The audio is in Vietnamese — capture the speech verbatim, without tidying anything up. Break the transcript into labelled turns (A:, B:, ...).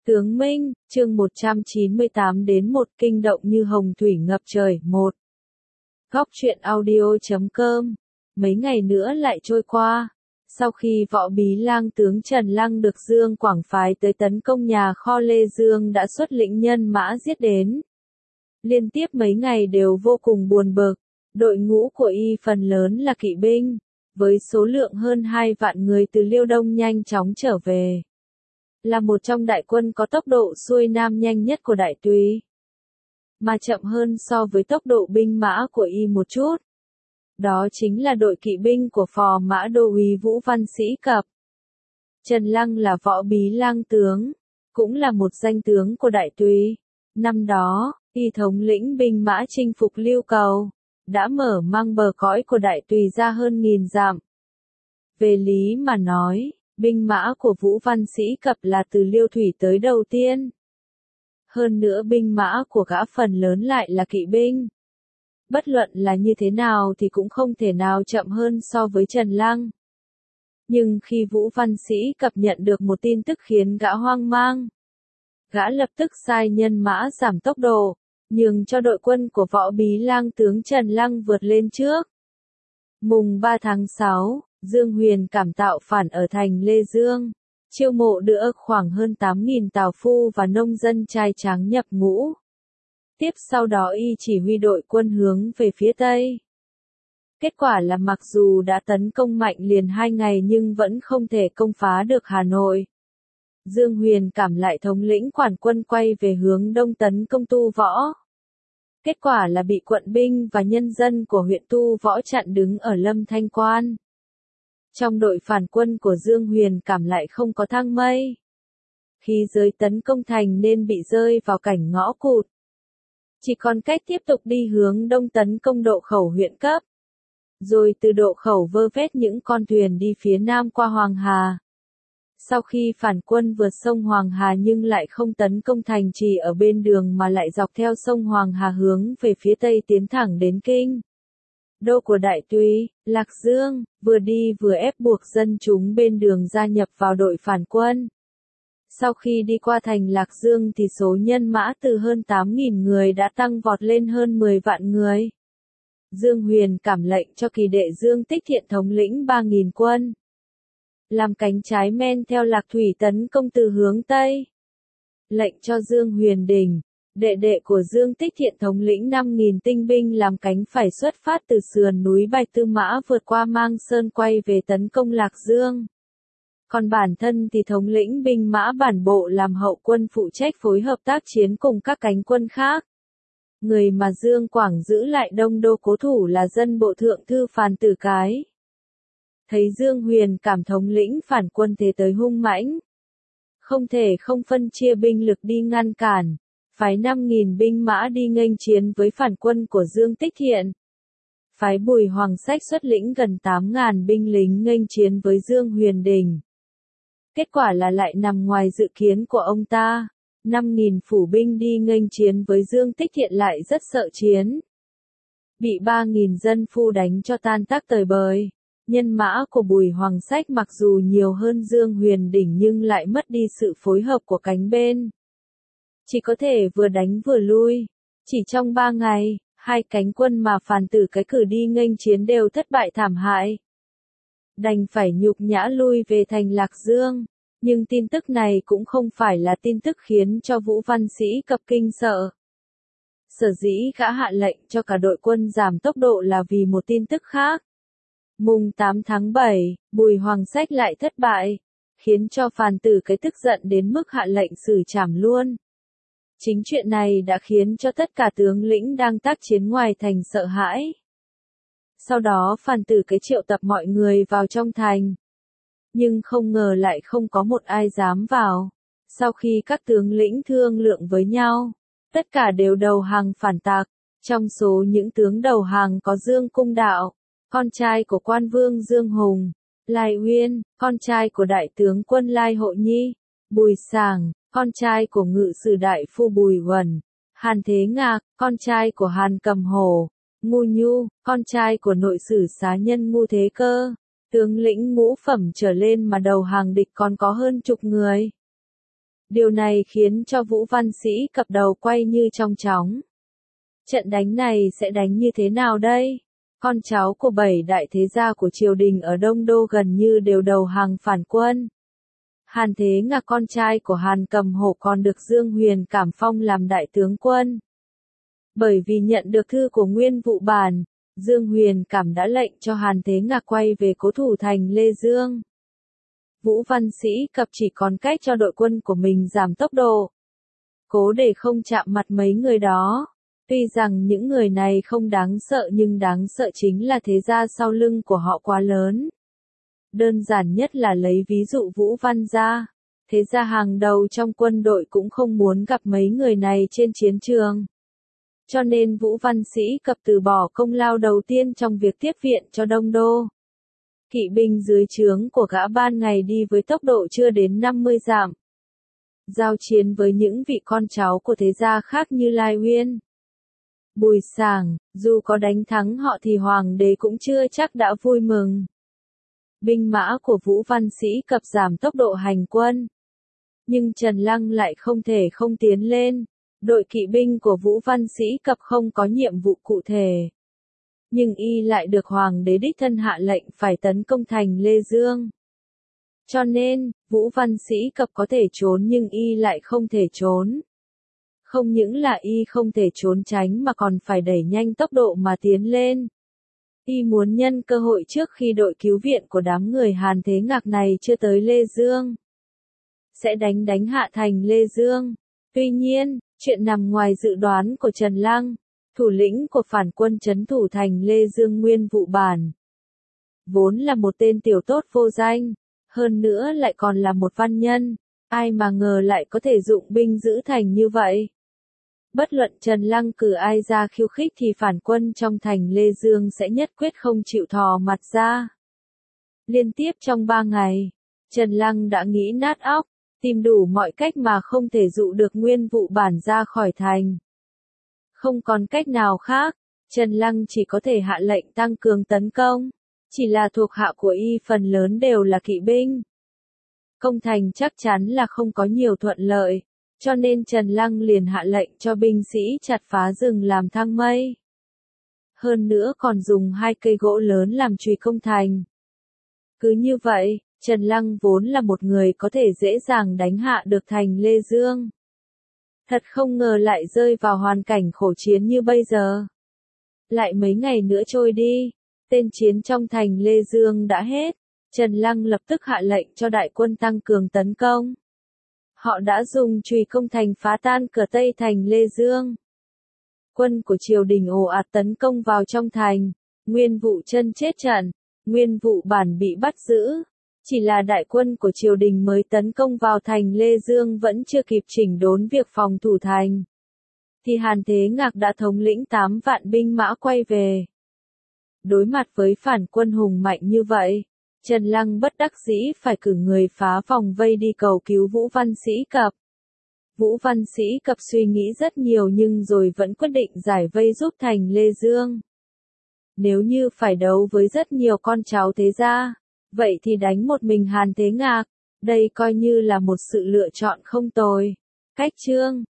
A: Tướng Minh, chương một trăm chín mươi tám đến một kinh động như hồng thủy ngập trời, một. Góc truyện audio chấm com. Mấy ngày nữa lại trôi qua. Sau khi Võ Bí Lang tướng Trần Lăng được Dương Quảng phái tới tấn công nhà kho Lê Dương đã xuất lĩnh nhân mã giết đến. Liên tiếp mấy ngày đều vô cùng buồn bực, đội ngũ của y phần lớn là kỵ binh, với số lượng hơn hai vạn người từ Liêu Đông nhanh chóng trở về. Là một trong đại quân có tốc độ xuôi nam nhanh nhất của đại túy, mà chậm hơn so với tốc độ binh mã của y một chút. Đó chính là đội kỵ binh của phò mã đô úy Vũ Văn Sĩ Cập. Trần Lăng là Võ Bí Lang tướng, cũng là một danh tướng của đại túy. Năm đó, y thống lĩnh binh mã chinh phục Lưu Cầu, đã mở mang bờ cõi của đại túy ra hơn nghìn dặm. Về lý mà nói, binh mã của Vũ Văn Sĩ Cập là từ Liêu Thủy tới đầu tiên. Hơn nữa binh mã của gã phần lớn lại là kỵ binh. Bất luận là như thế nào thì cũng không thể nào chậm hơn so với Trần Lăng. Nhưng khi Vũ Văn Sĩ Cập nhận được một tin tức khiến gã hoang mang, gã lập tức sai nhân mã giảm tốc độ, nhường cho đội quân của Võ Bí Lang tướng Trần Lăng vượt lên trước. Mùng ba tháng sáu, Dương Huyền cảm tạo phản ở thành Lê Dương, chiêu mộ đưa khoảng hơn tám nghìn tào phu và nông dân trai tráng nhập ngũ. Tiếp sau đó y chỉ huy đội quân hướng về phía Tây. Kết quả là mặc dù đã tấn công mạnh liền hai ngày nhưng vẫn không thể công phá được Hà Nội. Dương Huyền cảm lại thống lĩnh quản quân quay về hướng đông tấn công Tu Võ. Kết quả là bị quận binh và nhân dân của huyện Tu Võ chặn đứng ở Lâm Thanh Quan. Trong đội phản quân của Dương Huyền cảm lại không có thang mây. Khi giới tấn công thành nên bị rơi vào cảnh ngõ cụt. Chỉ còn cách tiếp tục đi hướng đông tấn công Độ Khẩu huyện cấp. Rồi từ Độ Khẩu vơ vét những con thuyền đi phía nam qua Hoàng Hà. Sau khi phản quân vượt sông Hoàng Hà nhưng lại không tấn công thành trì ở bên đường mà lại dọc theo sông Hoàng Hà hướng về phía tây tiến thẳng đến Kinh đô của đại túy, Lạc Dương, vừa đi vừa ép buộc dân chúng bên đường gia nhập vào đội phản quân. Sau khi đi qua thành Lạc Dương thì số nhân mã từ hơn tám nghìn người đã tăng vọt lên hơn mười vạn người. Dương Huyền cảm lệnh cho kỳ đệ Dương Tích Thiện thống lĩnh ba nghìn quân, làm cánh trái men theo Lạc Thủy tấn công từ hướng Tây. Lệnh cho Dương Huyền Đình, đệ đệ của Dương Tích Thiện thống lĩnh năm nghìn tinh binh làm cánh phải xuất phát từ sườn núi Bạch Tư Mã vượt qua Mang Sơn quay về tấn công Lạc Dương. Còn bản thân thì thống lĩnh binh mã bản bộ làm hậu quân phụ trách phối hợp tác chiến cùng các cánh quân khác. Người mà Dương Quảng giữ lại đông đô cố thủ là dân bộ thượng thư Phàn Tử Cái. Thấy Dương Huyền cảm thống lĩnh phản quân thế tới hung mãnh, không thể không phân chia binh lực đi ngăn cản, phái năm nghìn binh mã đi nghênh chiến với phản quân của Dương Tích Thiện. Phái Bùi Hoàng Sách xuất lĩnh gần tám nghìn binh lính nghênh chiến với Dương Huyền Đình. Kết quả là lại nằm ngoài dự kiến của ông ta, năm nghìn phủ binh đi nghênh chiến với Dương Tích Thiện lại rất sợ chiến. Bị ba nghìn dân phu đánh cho tan tác tơi bời. Nhân mã của Bùi Hoàng Sách mặc dù nhiều hơn Dương Huyền Đỉnh nhưng lại mất đi sự phối hợp của cánh bên. Chỉ có thể vừa đánh vừa lui. Chỉ trong ba ngày, hai cánh quân mà Phàn Tử Cái cử đi nghênh chiến đều thất bại thảm hại. Đành phải nhục nhã lui về thành Lạc Dương. Nhưng tin tức này cũng không phải là tin tức khiến cho Vũ Văn Sĩ Cập kinh sợ. Sở dĩ gã hạ lệnh cho cả đội quân giảm tốc độ là vì một tin tức khác. Mùng tám tháng bảy, Bùi Hoàng Sách lại thất bại, khiến cho Phàn Tử Cái tức giận đến mức hạ lệnh xử trảm luôn. Chính chuyện này đã khiến cho tất cả tướng lĩnh đang tác chiến ngoài thành sợ hãi. Sau đó Phàn Tử Cái triệu tập mọi người vào trong thành. Nhưng không ngờ lại không có một ai dám vào. Sau khi các tướng lĩnh thương lượng với nhau, tất cả đều đầu hàng phản tặc. Trong số những tướng đầu hàng có Dương Cung Đạo, con trai của quan vương Dương Hùng, Lai Uyên, con trai của đại tướng quân Lai Hộ Nhi, Bùi Sàng, con trai của ngự sử đại phu Bùi Huẩn, Hàn Thế Ngạc, con trai của Hàn Cầm Hổ, Ngu Nhu, con trai của nội sử xá nhân Ngu Thế Cơ. Tướng lĩnh ngũ phẩm trở lên mà đầu hàng địch còn có hơn chục người. Điều này khiến cho Vũ Văn Sĩ cập đầu quay như trong chóng. Trận đánh này sẽ đánh như thế nào đây? Con cháu của bảy đại thế gia của triều đình ở Đông Đô gần như đều đầu hàng phản quân. Hàn Thế Ngạc con trai của Hàn Cầm Hổ còn được Dương Huyền Cảm phong làm đại tướng quân. Bởi vì nhận được thư của Nguyên Vụ Bản, Dương Huyền Cảm đã lệnh cho Hàn Thế Ngạc quay về cố thủ thành Lê Dương. Vũ Văn Sĩ cập chỉ còn cách cho đội quân của mình giảm tốc độ. Cố để không chạm mặt mấy người đó. Tuy rằng những người này không đáng sợ nhưng đáng sợ chính là thế gia sau lưng của họ quá lớn. Đơn giản nhất là lấy ví dụ Vũ Văn gia. Thế gia hàng đầu trong quân đội cũng không muốn gặp mấy người này trên chiến trường. Cho nên Vũ Văn Sĩ cập từ bỏ công lao đầu tiên trong việc tiếp viện cho Đông Đô. Kỵ binh dưới trướng của gã ban ngày đi với tốc độ chưa đến năm mươi dặm. Giao chiến với những vị con cháu của thế gia khác như Lai Uyên, Bùi Sảng, dù có đánh thắng họ thì hoàng đế cũng chưa chắc đã vui mừng. Binh mã của Vũ Văn Sĩ cập giảm tốc độ hành quân. Nhưng Trần Lăng lại không thể không tiến lên. Đội kỵ binh của Vũ Văn Sĩ cập không có nhiệm vụ cụ thể. Nhưng y lại được hoàng đế đích thân hạ lệnh phải tấn công thành Lê Dương. Cho nên, Vũ Văn Sĩ cập có thể trốn nhưng y lại không thể trốn. Không những là y không thể trốn tránh mà còn phải đẩy nhanh tốc độ mà tiến lên. Y muốn nhân cơ hội trước khi đội cứu viện của đám người Hàn Thế Ngạc này chưa tới Lê Dương. Sẽ đánh đánh hạ thành Lê Dương. Tuy nhiên, chuyện nằm ngoài dự đoán của Trần Lăng, thủ lĩnh của phản quân trấn thủ thành Lê Dương Nguyên Vụ Bản. Vốn là một tên tiểu tốt vô danh, hơn nữa lại còn là một văn nhân, ai mà ngờ lại có thể dụng binh giữ thành như vậy. Bất luận Trần Lăng cử ai ra khiêu khích thì phản quân trong thành Lê Dương sẽ nhất quyết không chịu thò mặt ra. Liên tiếp trong ba ngày, Trần Lăng đã nghĩ nát óc, tìm đủ mọi cách mà không thể dụ được Nguyên Vụ Bản ra khỏi thành. Không còn cách nào khác, Trần Lăng chỉ có thể hạ lệnh tăng cường tấn công. Chỉ là thuộc hạ của y phần lớn đều là kỵ binh. Công thành chắc chắn là không có nhiều thuận lợi, cho nên Trần Lăng liền hạ lệnh cho binh sĩ chặt phá rừng làm thang mây. Hơn nữa còn dùng hai cây gỗ lớn làm chùy công thành. Cứ như vậy, Trần Lăng vốn là một người có thể dễ dàng đánh hạ được thành Lê Dương. Thật không ngờ lại rơi vào hoàn cảnh khổ chiến như bây giờ. Lại mấy ngày nữa trôi đi, tên chiến trong thành Lê Dương đã hết. Trần Lăng lập tức hạ lệnh cho đại quân tăng cường tấn công. Họ đã dùng chùy công thành phá tan cửa Tây thành Lê Dương. Quân của triều đình ồ ạt tấn công vào trong thành. Nguyên Vụ Chân chết trận, Nguyên Vụ Bản bị bắt giữ. Chỉ là đại quân của triều đình mới tấn công vào thành Lê Dương vẫn chưa kịp chỉnh đốn việc phòng thủ thành. Thì Hàn Thế Ngạc đã thống lĩnh tám vạn binh mã quay về. Đối mặt với phản quân hùng mạnh như vậy, Trần Lăng bất đắc dĩ phải cử người phá vòng vây đi cầu cứu Vũ Văn Sĩ cập. Vũ Văn Sĩ cập suy nghĩ rất nhiều nhưng rồi vẫn quyết định giải vây giúp thành Lê Dương. Nếu như phải đấu với rất nhiều con cháu thế gia, vậy thì đánh một mình Hàn Thế Ngạc, đây coi như là một sự lựa chọn không tồi. Cách chương